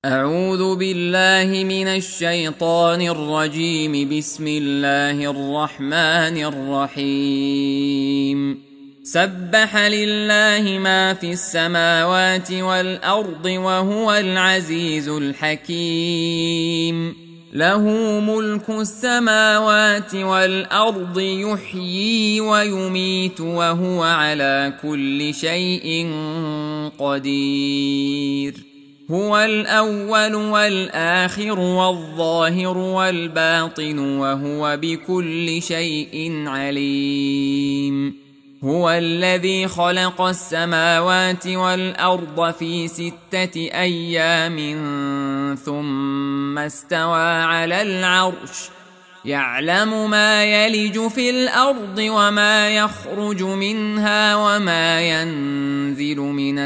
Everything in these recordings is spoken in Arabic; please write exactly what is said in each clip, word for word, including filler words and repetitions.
أعوذ بالله من الشيطان الرجيم. بسم الله الرحمن الرحيم. سبح لله ما في السماوات والأرض وهو العزيز الحكيم. له ملك السماوات والأرض، يحيي ويميت وهو على كل شيء قدير. هو الأول والآخر والظاهر والباطن وهو بكل شيء عليم. هو الذي خلق السماوات والأرض في ستة أيام ثم استوى على العرش، يعلم ما يلج في الأرض وما يخرج منها وما ينزل من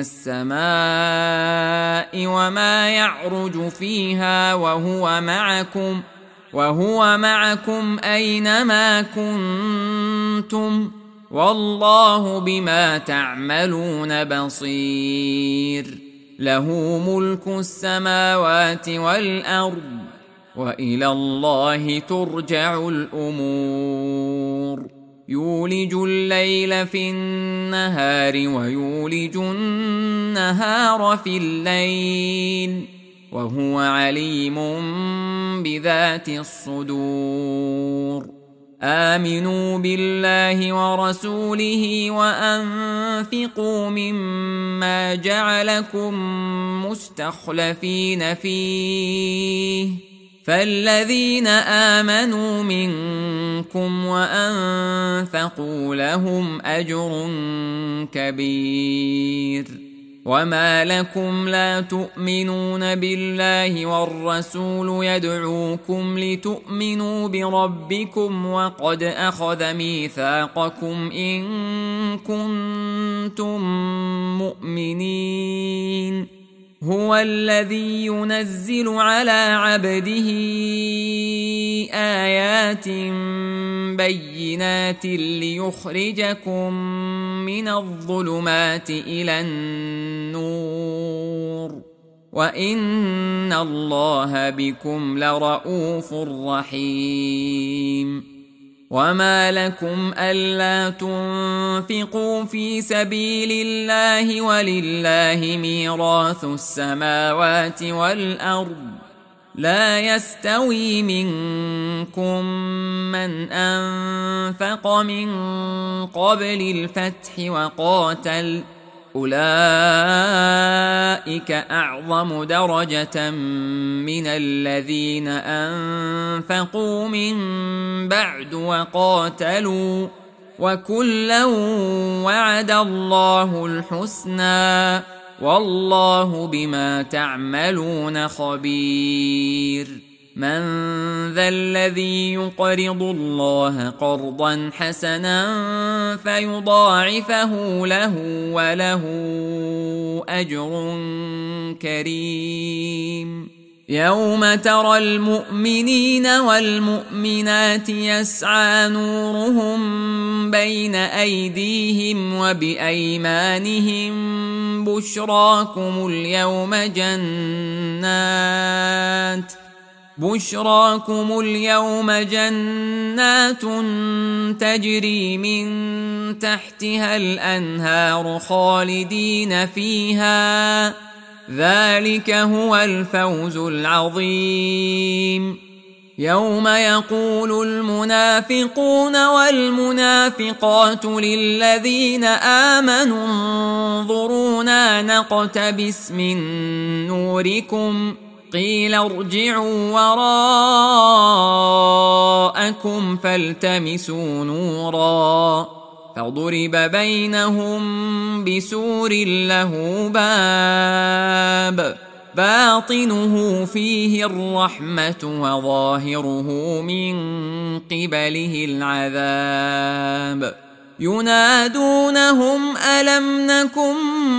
السماء وما يعرج فيها، وهو معكم وهو معكم أينما كنتم، والله بما تعملون بصير. له ملك السماوات والأرض، وإلى الله ترجع الأمور. يولج الليل في النهار ويولج النهار في الليل، وهو عليم بذات الصدور. آمنوا بالله ورسوله وأنفقوا مما جعلكم مستخلفين فيه، فالذين آمنوا منكم وأنفقوا لهم أجر كبير. وما لكم لا تؤمنون بالله والرسول يدعوكم لتؤمنوا بربكم وقد أخذ ميثاقكم إن كنتم مؤمنين. هو الذي ينزل على عبده آيات بينات ليخرجكم من الظلمات إلى النور، وإن الله بكم لرؤوف رحيم. وما لكم ألا تنفقوا في سبيل الله ولله ميراث السماوات والأرض، لا يستوي منكم من أنفق من قبل الفتح وقاتل، أولئك أعظم درجة من الذين أنفقوا من بعد وقاتلوا، وكلا وعد الله الحسنى، والله بما تعملون خبير. من ذا الذي يقرض الله قرضا حسنا فيضاعفه له وله أجر كريم. يوم ترى المؤمنين والمؤمنات يسعى نورهم بين أيديهم وبأيمانهم، بشراكم اليوم جنات بشراكم اليوم جنات تجري من تحتها الأنهار خالدين فيها، ذلك هو الفوز العظيم. يوم يقول المنافقون والمنافقات للذين آمنوا انظرونا نقتبس من نوركم، قيل ارجعوا وراءكم فالتمسوا نورا، فضرب بينهم بسور له باب، باطنه فيه الرحمة وظاهره من قبله العذاب. ينادونهم ألم نكن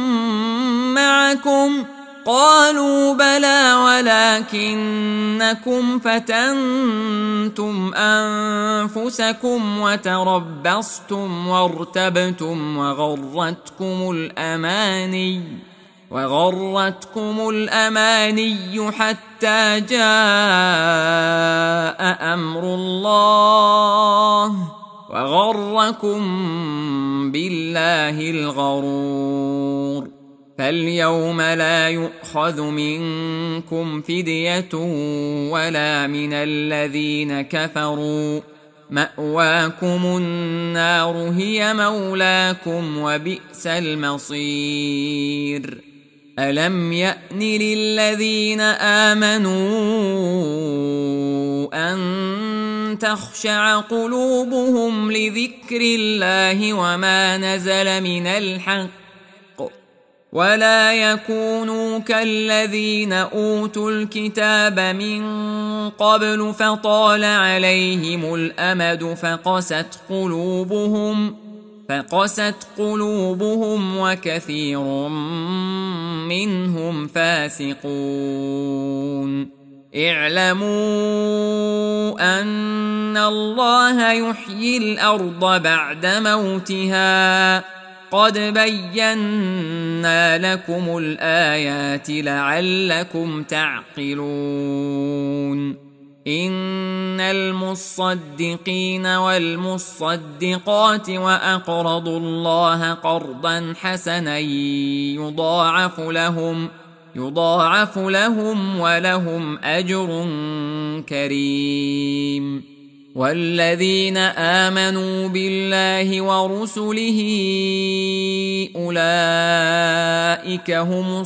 معكم؟ قالوا بلى ولكنكم فتنتم أنفسكم وتربصتم وارتبتم وغرتكم الأماني وغرتكم الأماني حتى جاء أمر الله وغركم بالله الغرور. فاليوم لا يؤخذ منكم فدية ولا من الذين كفروا، مأواكم النار هي مولاكم وبئس المصير. ألم يأن للذين آمنوا أن تخشع قلوبهم لذكر الله وما نزل من الحق ولا يكونوا كالذين أوتوا الكتاب من قبل فطال عليهم الأمد فقست قلوبهم فقست قلوبهم وكثير منهم فاسقون. اعلموا أن الله يحيي الأرض بعد موتها، قد بينا لكم الآيات لعلكم تعقلون. إن المصدقين والمصدقات وأقرضوا الله قرضا حسنا يضاعف لهم يضاعف لهم ولهم أجر كريم. والذين آمنوا بالله ورسله أولئك هم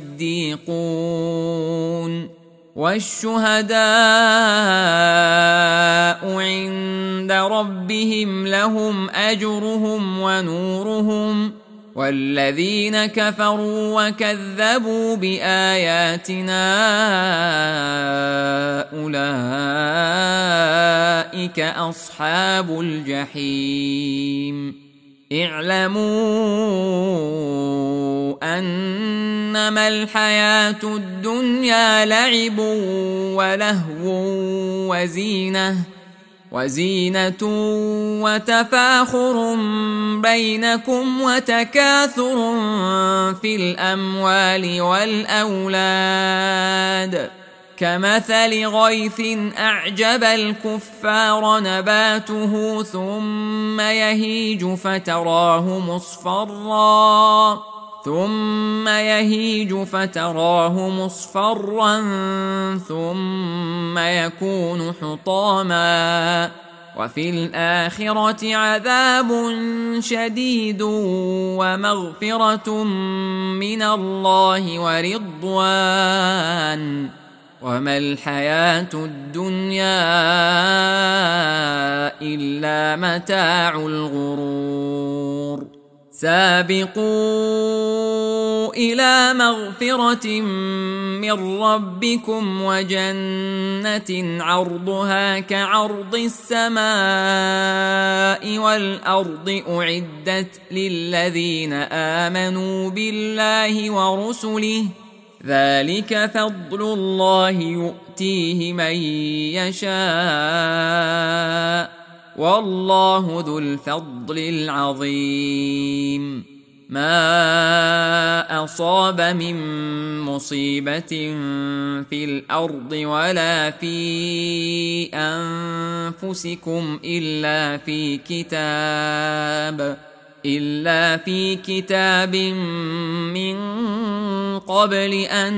الصديقون والشهداء عند ربهم لهم أجرهم ونورهم. والذين كفروا وكذبوا بآياتنا أولئك أصحاب الجحيم. اعلموا أنما الحياة الدنيا لعب ولهو وزينة وزينة وتفاخر بينكم وتكاثر في الأموال والأولاد كمثل غيث أعجب الكفار نباته ثم يهيج فتراه مصفرا ثم يهيج فتراه مصفرا ثم يكون حطاما وفي الآخرة عذاب شديد ومغفرة من الله ورضوان وما الحياة الدنيا إلا متاع الغرور. سابقوا إلى مغفرة من ربكم وجنة عرضها كعرض السماء والأرض أعدت للذين آمنوا بالله ورسله ذلك فضل الله يؤتيه من يشاء والله ذو الفضل العظيم. ما أصاب من مصيبة في الأرض ولا في أنفسكم إلا في كتاب إلا في كتاب من قبل أن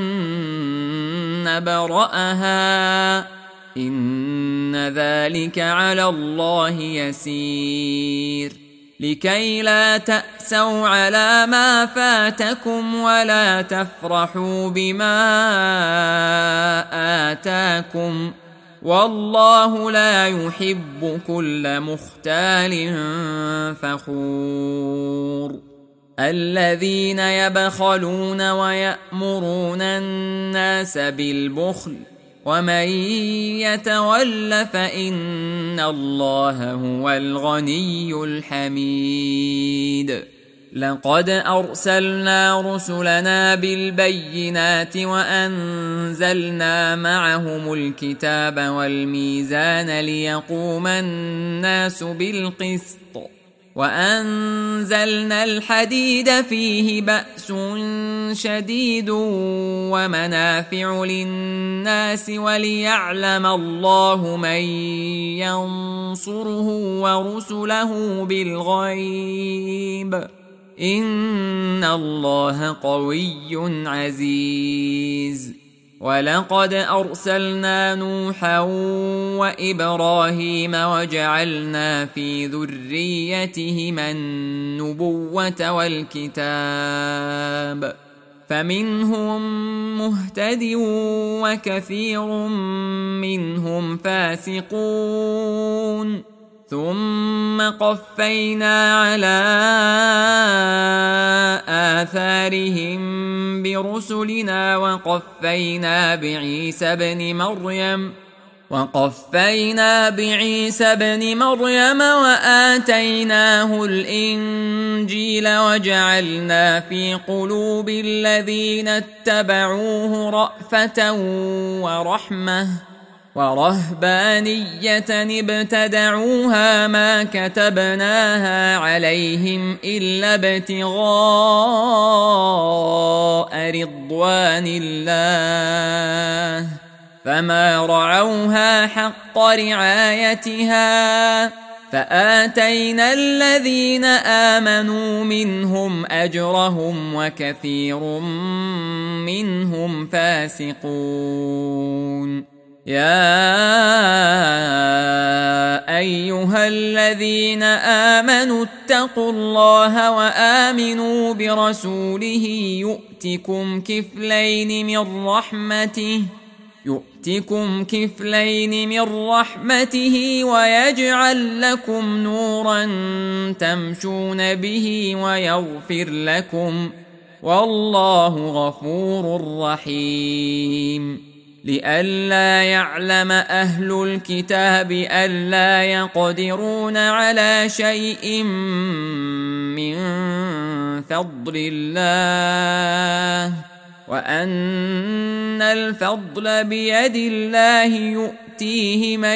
نبرأها إن ذلك على الله يسير. لكي لا تأسوا على ما فاتكم ولا تفرحوا بما آتاكم والله لا يحب كل مختال فخور. الذين يبخلون ويأمرون الناس بالبخل ومن يتول فإن الله هو الغني الحميد. لقد أرسلنا رسلنا بالبينات وأنزلنا معهم الكتاب والميزان ليقوم الناس بالقسط وأنزلنا الحديد فيه بأس شديد ومنافع للناس وليعلم الله من ينصره ورسله بالغيب إن الله قوي عزيز. ولقد أرسلنا نوحا وإبراهيم وجعلنا في ذريتهما النبوة والكتاب فمنهم مهتد وكثير منهم فاسقون ثم قفينا على آثارهم برسلنا وقفينا بعيسى بن مريم وقفينا بعيسى بن مريم وآتيناه الإنجيل وجعلنا في قلوب الذين اتبعوه رأفة ورحمة ورهبانية ابتدعوها ما كتبناها عليهم إلا ابتغاء رضوان الله فما رعوها حق رعايتها فآتينا الذين آمنوا منهم أجرهم وكثير منهم فاسقون. يا أيها الذين آمنوا اتقوا الله وآمنوا برسوله يؤتكم كفلين من رحمته يؤتكم كفلين من رحمته ويجعل لكم نورا تمشون به ويغفر لكم والله غفور رحيم. لئلا يعلم أهل الكتاب ألا يقدرون على شيء من فضل الله وأن الفضل بيد الله يؤتيه من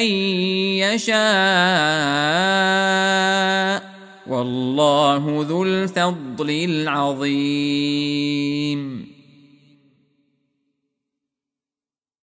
يشاء والله ذو الفضل العظيم.